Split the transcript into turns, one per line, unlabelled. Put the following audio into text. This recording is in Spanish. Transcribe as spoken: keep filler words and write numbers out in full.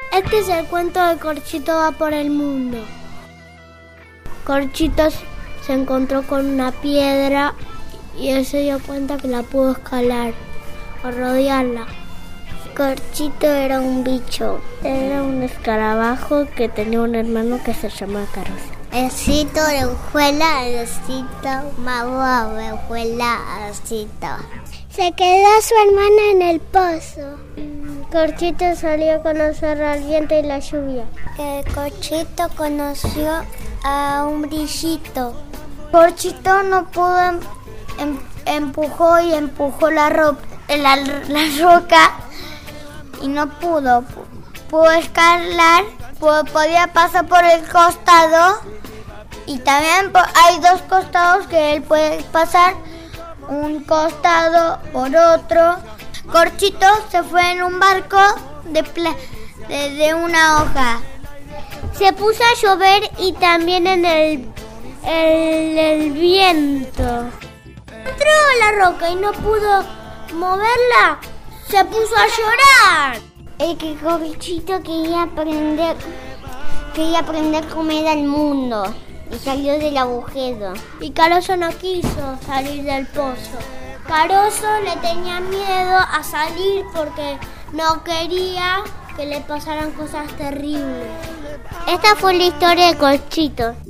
Este es el cuento de Corchito va por el mundo. Corchito se encontró con una piedra y él se dio cuenta que la pudo escalar o rodearla. Corchito era un bicho, era un escarabajo que tenía un hermano que se llamaba Carozo.
Osito, orejuela, osito, mago, orejuela, osito.
Se quedó su hermana en el pozo. Corchito salió a conocer al viento y la lluvia.
El Corchito conoció a un brillito.
Corchito no pudo, em, em, empujó y empujó la, ro- la, la roca y no pudo. Pudo escalar, pudo, podía pasar por el costado y también hay dos costados que él puede pasar, un costado por otro. Corchito se fue en un barco de, pla- de, de una hoja. Se puso a llover y también en el, el, el viento. Entró a la roca y no pudo moverla. Se puso a llorar.
El que Corchito quería aprender, quería aprender cómo era el mundo y salió del agujero.
Y Carozo no quiso salir del pozo. Carozo le tenía miedo a salir porque no quería que le pasaran cosas terribles.
Esta fue la historia de Corchito.